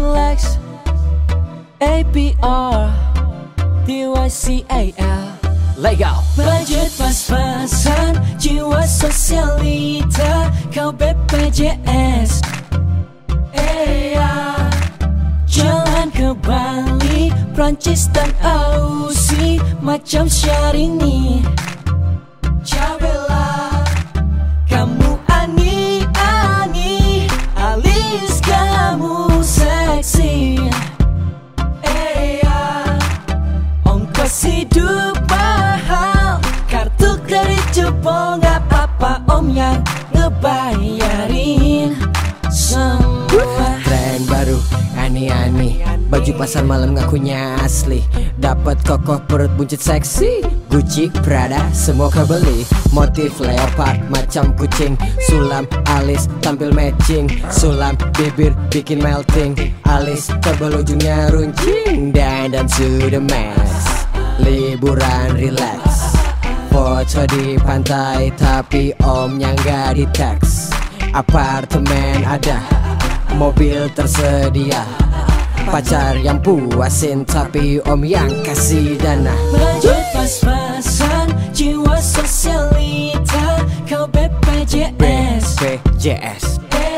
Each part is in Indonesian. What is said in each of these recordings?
Lex APR DYCAL Legal. Budget pas-pasan, jiwa sosialita, kau BPJS. Jalan ke Bali, Prancis dan Aussie, macam Syahrini. Jabela, kamu ani-ani, alis kamu seksi. Ongkos hidup mahal, kartu kredit jebol, gak apa-apa om yang ngebayarin semua. Tren baru, aneh-aneh, baju pasar malam ngakunya asli. Dapat kokoh perut buncit seksi, Gucci, Prada, semua kau beli. Motif leopard macam kucing, sulam alis tampil matching, sulam bibir bikin melting, alis tebal ujungnya runcing, dan sudah mes. Liburan relax, foto di pantai tapi omnya nggak di teks. Apartemen ada, mobil tersedia, pacar yang puasin tapi om yang kasih dana. Budget pas-pasan, jiwa sosialita, kau BPJS. BPJS.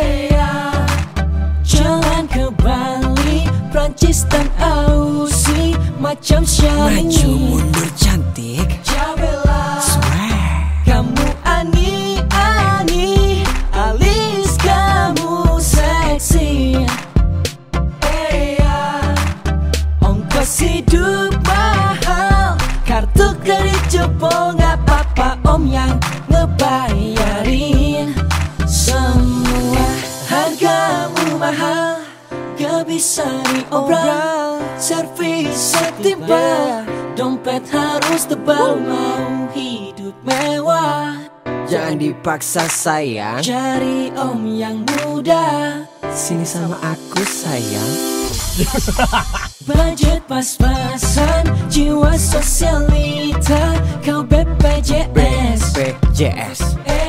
Jalan ke Bali, Prancis dan Aussie, macam Syahrini. Maju mundur cantik, Jabela, swag. kamu ani-ani, alis kamu seksi. Ongkos hidup mahal, kartu kredit jebol, gak apa-apa om yang ngebayarin semua. Hargamu mahal, gak bisa diobral, servis setimpal, dompet harus tebal, mau hidup mewah. Jangan dipaksa sayang, Cari om yang muda, sini sama aku sayang. budget pas-pasan, jiwa sosialita, kau BPJS. BPJS.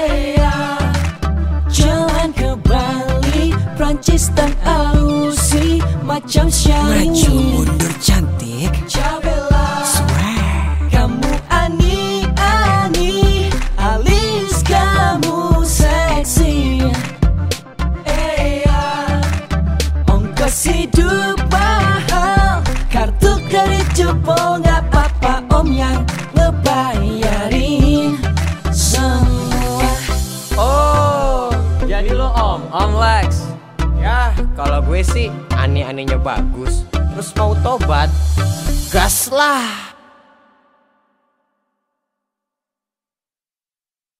Jalan ke Bali, Prancis dan Aussie, macam Syahrini. Maju mundur cantik, Jabela, swag. kamu ani-ani, alis kamu seksi. Ongkos hidup mahal, kartu kredit jebol, gak apa-apa om yang ngebayarin semua. Oh, jadi lo Om Lex. Ya, kalau gue sih aneh-anehnya bagus. Terus mau tobat, gas lah.